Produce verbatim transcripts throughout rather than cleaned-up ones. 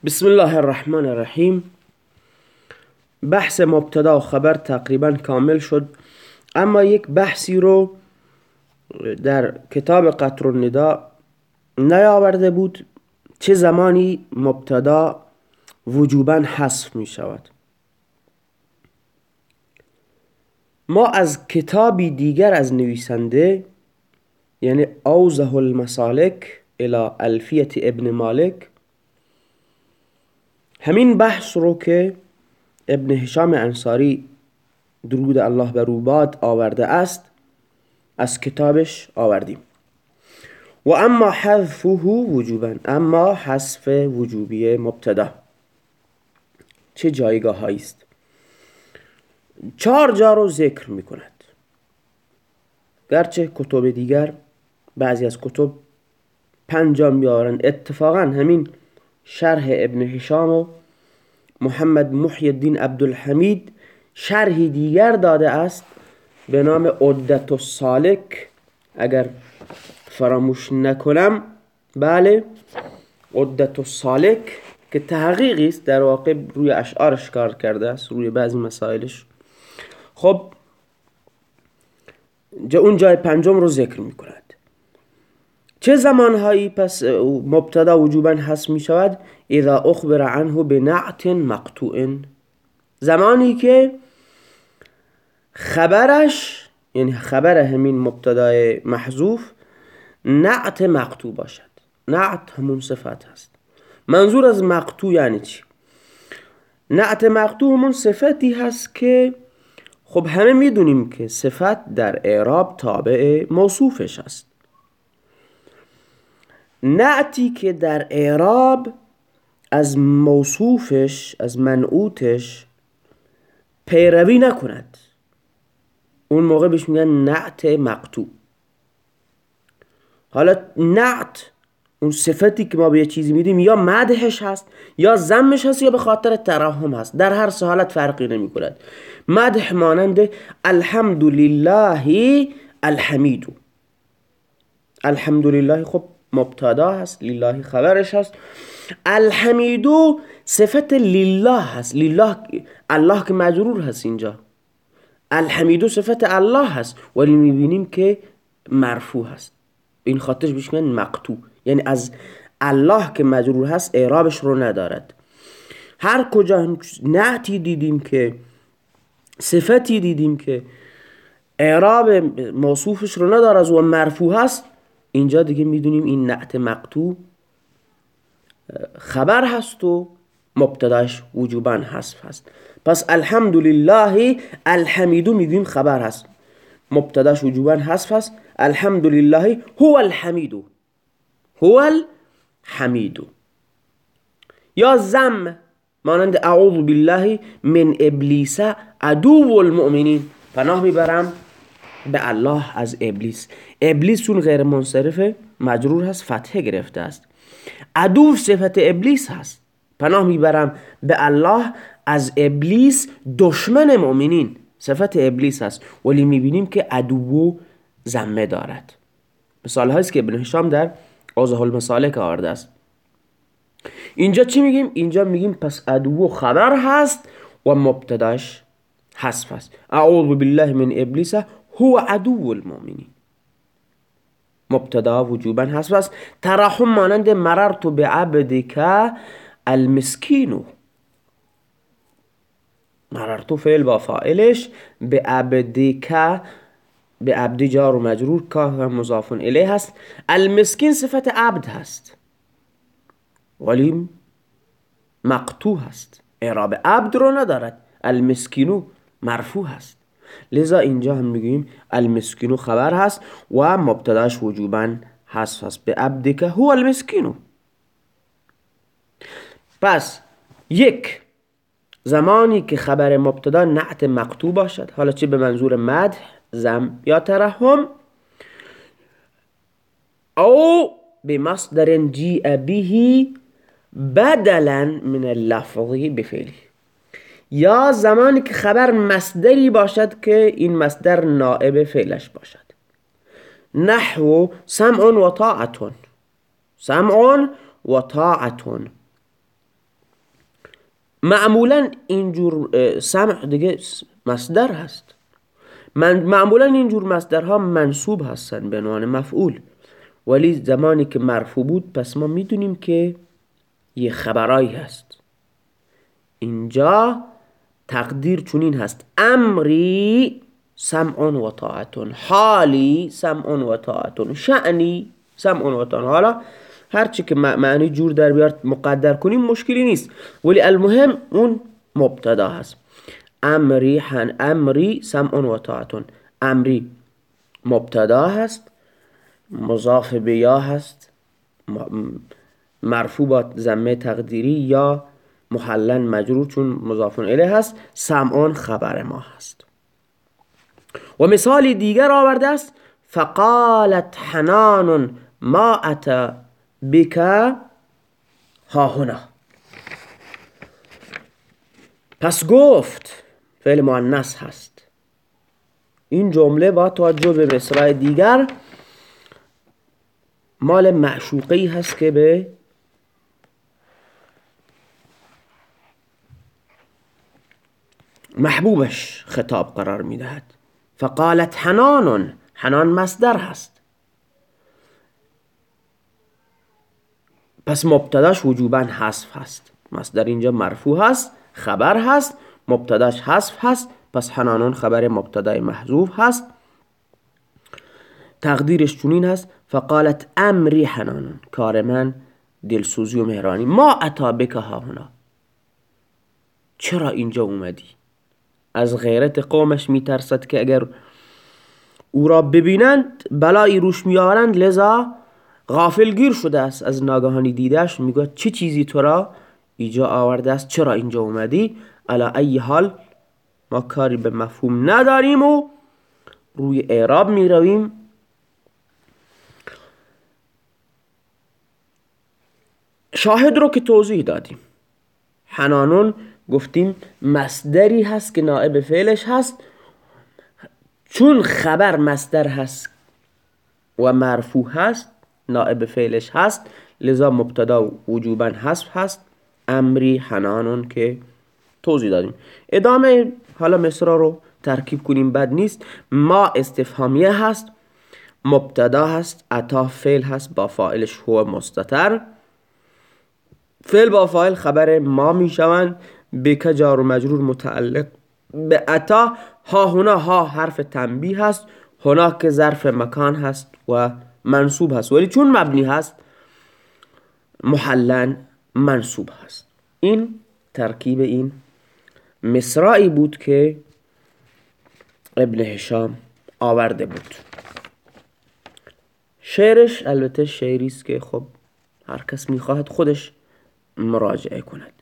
بسم الله الرحمن الرحیم. بحث مبتدا و خبر تقریبا کامل شد، اما یک بحثی رو در کتاب قطر النداء نیاورده بود. چه زمانی مبتدا وجوباً حذف می شود؟ ما از کتابی دیگر از نویسنده، یعنی اوضح المسالک الی الفیة ابن مالک، همین بحث رو که ابن هشام انصاری درود الله بر او باد آورده است از کتابش آوردیم. و اما حذفه وجوبا، اما حذف وجوبی مبتدا چه جایگاه هایی است؟ چهار جا رو ذکر می کند، گرچه کتب دیگر بعضی از کتب پنج جا میارن. اتفاقا همین شرح ابن هشام و محمد محی الدین عبدالحمید شرحی دیگر داده است به نام عدة السالک، اگر فراموش نکنم. بله، عدة السالک که تحقیقی است، در واقع روی اشعارش کار کرده است، روی بعضی مسائلش. خب جا اون جای پنجم رو ذکر می کند. چه زمانهایی پس مبتدا وجوباً حذف می شود؟ اذا اخبر عنه بنعت مقطوع، زمانی که خبرش، یعنی خبر همین مبتدای محذوف، نعت مقطوع باشد. نعت همون صفت هست. منظور از مقطوع یعنی چی؟ نعت مقطوع همون صفتی هست که خب همه میدونیم که صفت در اعراب تابع موصوفش هست. نعتی که در اعراب از موصوفش، از منعوتش پیروی نکند، اون موقع بهش میگن نعت مقطوع. حالا نعت، اون صفتی که ما به یه چیزی میدیم، یا مدحش هست یا ذمش هست یا به خاطر ترحم هست، در هر سه حالت فرقی نمی کند. مدح مانند الحمدلله الحمید. الحمدلله خب مبتدا هست، لله خبرش هست. الحمیدو صفت لله هست، لله الله که مجرور هست اینجا. الحمیدو صفت الله هست، ولی میبینیم که مرفوع هست، این خاطرش بهش میگن مقطوع، یعنی از الله که مجرور هست اعرابش رو ندارد. هر کجا نعتی دیدیم که، صفتی دیدیم که اعراب موصوفش رو ندارد و مرفوع هست، اینجا دیگه میدونیم این نعت مقطوع خبر هست و مبتداش وجوباً حذف هست. پس الحمدلله الحمیدو میگیم خبر هست، مبتداش وجوباً حذف هست. الحمدلله هو الحمیدو، هو الحمیدو. یا ذم مانند اعوذ بالله من ابلیس عدو المؤمنین، پناه میبرم به الله از ابلیس. ابلیس چون غیر منصرف مجرور هست، فتحه گرفته است. عدو صفت ابلیس هست، پناه میبرم به الله از ابلیس دشمن مؤمنین، صفت ابلیس هست، ولی میبینیم که عدو ذمه دارد. مثال هاییست که ابن هشام در اوضح المسالک آورده است. اینجا چی میگیم؟ اینجا میگیم پس عدو خبر هست و مبتداش حذف هست. اعوذ بالله من ابلیس هو عدو المؤمنین، مبتدا وجوبا حذف است. ترحم مانند مررت بعبدک المسکینو، مررت فعل با فاعلش، به عبدک، به عبد جار و مجرور، که هم مضاف الیه هست. المسکین صفت عبد هست ولی مقطوع هست، اعراب عبد رو ندارد. المسکینو مرفوع هست، لذا اینجا هم میگیم المسکینو خبر هست و مبتداش وجوباً حذف هست، به عبدک هو المسکینو. پس یک، زمانی که خبر مبتدا نعت مقطوع باشد، حالا چه به منظور مدح، ذم یا ترحم، او به مصدر جیء به بدلا من اللفظ بفعله، یا زمانی که خبر مصدری باشد که این مصدر نائب فعلش باشد. نحو سمع و طاعتون، سمع و طاعتون. معمولا اینجور سمع دیگه مصدر هست. من معمولا اینجور مصدرها منصوب هستن به عنوان مفعول، ولی زمانی که مرفوع بود پس ما میدونیم که یه خبرایی هست. اینجا تقدیر چنین هست: امری سمع و طاعتون، حالی سمع و طاعتون، شأنی سمع و طاعتون. حالا هرچی که معنی جور در بیار مقدر کنیم مشکلی نیست، ولی المهم اون مبتدا هست. امری حن امری سمع و طاعتون، امری مبتدا هست، مضاف به یا هست، مرفوع با ضمه تقدیری یا محلن مجرور چون مضاف الیه هست. سمعون خبر ما هست. و مثال دیگر آورده است: فقالت حنان ما اتی بک ها هنا. پس گفت فعل مؤنث هست. این جمله با توجه به مصرع دیگر مال معشوقی هست که به محبوبش خطاب قرار میدهد. فقالت حنان، حنان مصدر هست، پس مبتداش وجوباً حذف هست. مصدر اینجا مرفوع هست، خبر هست، مبتداش حذف هست، پس حنانون خبر مبتدای محذوف هست. تقدیرش چنین هست: فقالت امری حنانون، کار من دلسوزی و مهرانی. ما اتی بک ها هنا، چرا اینجا اومدی؟ از غیرت قومش میترسد که اگر او را ببینند بلایی روش میآورند، لذا غافلگیر شده است. از ناگهانی دیدش میگه چه چیزی تو را اینجا آورده است، چرا اینجا اومدی؟ علی ای حال ما کاری به مفهوم نداریم و روی اعراب میرویم. شاهد رو که توضیح دادیم. حنانون گفتیم مصدری هست که نائب فعلش هست، چون خبر مصدر هست و مرفوع هست نائب فعلش هست، لذا مبتدا وجوباً حذف هست. امری حنانون که توضیح دادیم. ادامه حالا مصرع رو ترکیب کنیم بد نیست. ما استفهامیه هست، مبتدا هست، اتی فعل هست با فاعلش هو مستتر. فعل با فاعل خبر ما می شوند. بک جار و مجرور متعلق به اتا. ها هنا، ها حرف تنبیه هست، هنا که ظرف مکان هست و منصوب هست، ولی چون مبنی هست محلن منصوب هست. این ترکیب این مصرعی بود که ابن هشام آورده بود. شعرش البته شعری است که خب هر کس میخواهد خودش مراجعه کند.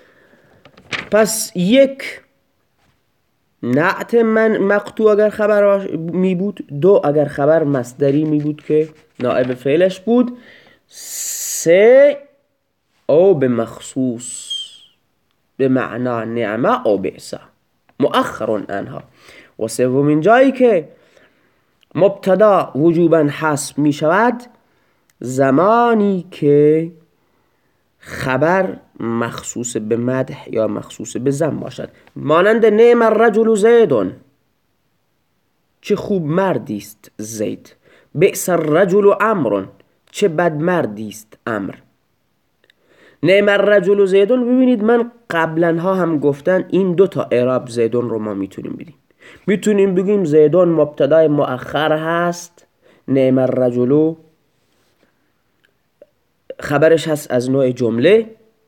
پس یک، نعت من مقطوع اگر خبر می بود. دو، اگر خبر مصدری می بود که نائب فعلش بود. سه، او به مخصوص به معنا نعمه او بئس مؤخر عنها. و سومین جایی که مبتدا وجوباً حذف می شود زمانی که خبر مخصوص به مدح یا مخصوص به ذم باشد. مانند نعم الرجل زید، چه خوب مردی است زید. بئس الرجل عمرو، چه بد مردی است عمرو. نعم الرجل زیدون، ببینید من قبلا ها هم گفتن این دو تا اعراب زیدون رو ما میتونیم بدیم. میتونیم بگیم زیدون مبتدای مؤخر هست، نعم الرجل خبرش هست از نوع جمله.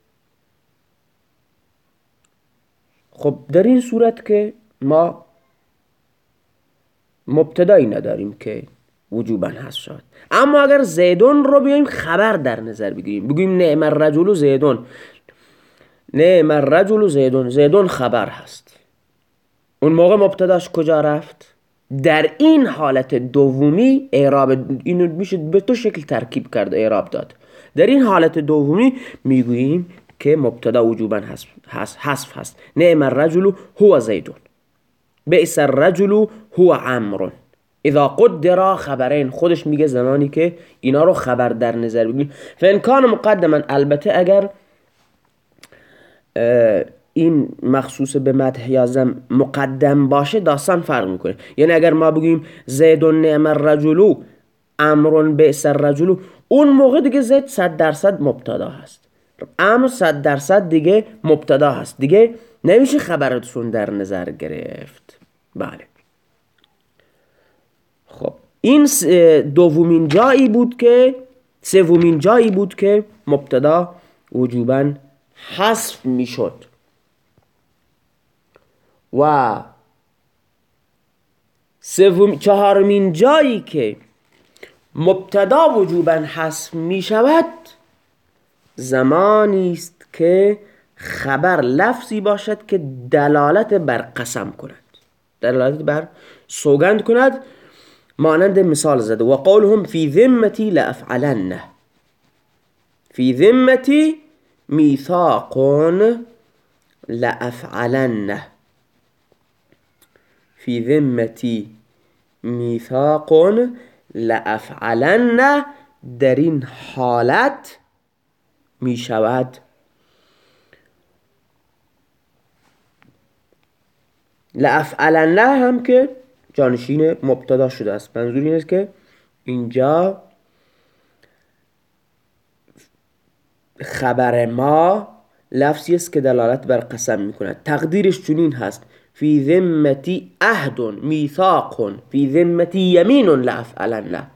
خب در این صورت که ما مبتدایی نداریم که وجوباً حذف شود. اما اگر زیدون رو بیایم خبر در نظر بگیریم، بگیم نعم الرجل زیدون، نعم الرجل زیدون، زیدون خبر هست، اون موقع مبتداش کجا رفت؟ در این حالت دومی اعراب اینو میشه به تو شکل ترکیب کرد، اعراب داد. در این حالت دومی میگوییم که مبتدا وجوباً حذف هست. نعم الرجل هو زیدون، بئس الرجل هو عمرو. اذا قدر خبرین، خودش میگه زمانی که اینا رو خبر در نظر بگیریم. فان کان مقدما، البته اگر این مخصوص به مدح یا ذم مقدم باشه داستان فرق میکنه. یعنی اگر ما بگیم زید نعم الرجل، امر بئس الرجل، اون موقع دیگه زید صد درصد مبتدا هست، امر صد درصد دیگه مبتدا هست، دیگه نمیشه خبرتون در نظر گرفت. بله. خب این دومین جایی بود که سومین جایی بود که مبتدا وجوباً حذف میشد و سوم چهارمین جایی که مبتدا وجوباً حذف می شود زمانی است که خبر لفظی باشد که دلالت بر قسم کند، دلالت بر سوگند کند. مانند مثال زده و قولهم فی ذمتی لافعلنه، فی ذمتی میثاق لافعلنه، فی ذمتی میثاق لافعلنه. در این حالت می شود لافعلنه هم که جانشین مبتدا شده است. منظور این است که اینجا خبر ما لفظی است که دلالت بر قسم می کند. تقدیرش چنین هست فی ذمتی عهد میثاق، فی ذمتی یمین لافعلنه.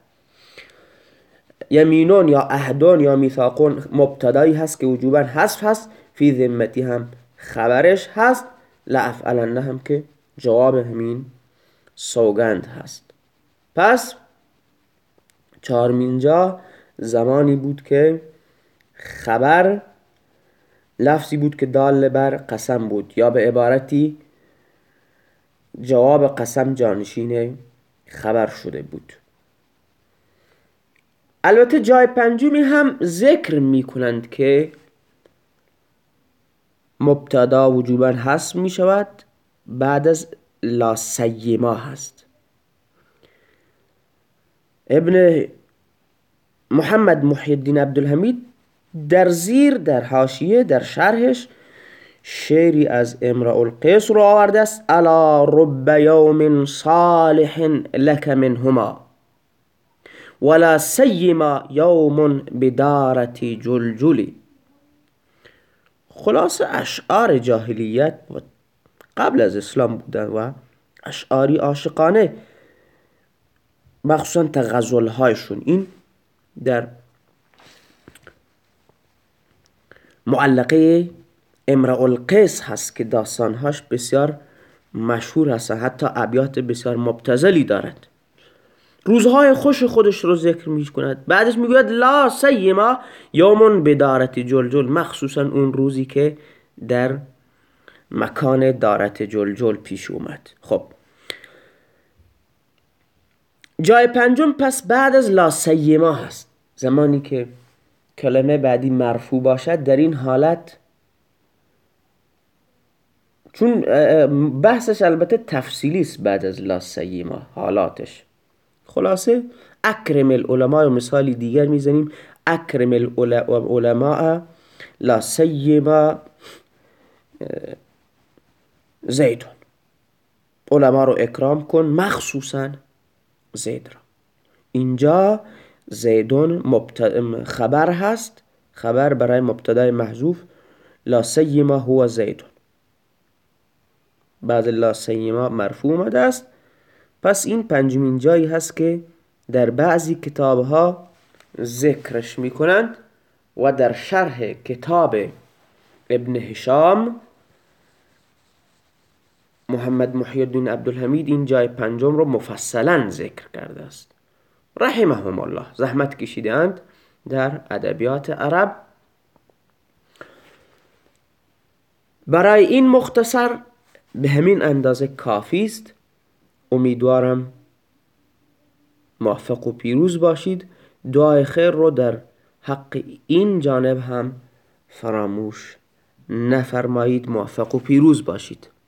یمینون یا عهدون یا میثاقون مبتدایی هست که وجوباً حذف هست، فی ذمتی هم خبرش هست، لافعلنه هم که جواب همین سوگند هست. پس چهارمین جا زمانی بود که خبر لفظی بود که دال بر قسم بود، یا به عبارتی جواب قسم جانشین خبر شده بود. البته جای پنجمی هم ذکر می کنند که مبتدا وجوباً حذف می شود بعد از لا سیما هست. ابن محمد محی الدین عبدالحمید در زیر در حاشیه در شرحش شعری از امرؤ القیس رو آورده است: الا رب یوم صالح لک منهما ولا سیما یوم بدارت جلجلی. خلاص اشعار جاهلیت قبل از اسلام بودن و اشعاری عاشقانه، مخصوصا تغزل هایشون. این در معلقه امرؤ القیس هست که داستانهاش بسیار مشهور هست، حتی ابیات بسیار مبتذلی دارد. روزهای خوش خودش رو ذکر می کند، بعدش می گوید لا سیما یوم بدارت جلجل، مخصوصا اون روزی که در مکان دارت جلجل پیش اومد. خب جای پنجم پس بعد از لا سیما هست، زمانی که کلمه بعدی مرفوع باشد. در این حالت چون بحثش البته تفصیلی است بعد از لا سیما حالاتش، خلاصه اکرم العلماء و مثالی دیگر میزنیم. اکرم العلماء لا سیما زیدون، علما رو اکرام کن مخصوصا زید را. اینجا زیدون خبر هست، خبر برای مبتدای محذوف لا سیما هو زیدون، بعد لا سیما مرفوع آمده است. پس این پنجمین جایی هست که در بعضی کتاب ها ذکرش می کنند و در شرح کتاب ابن هشام محمد محی الدین عبدالحمید این جای پنجم رو مفصلا ذکر کرده است، رحمهم الله. زحمت کشیده اند در ادبیات عرب. برای این مختصر به همین اندازه کافی است. امیدوارم موفق و پیروز باشید. دعای خیر رو در حق این جانب هم فراموش نفرمایید. موفق و پیروز باشید.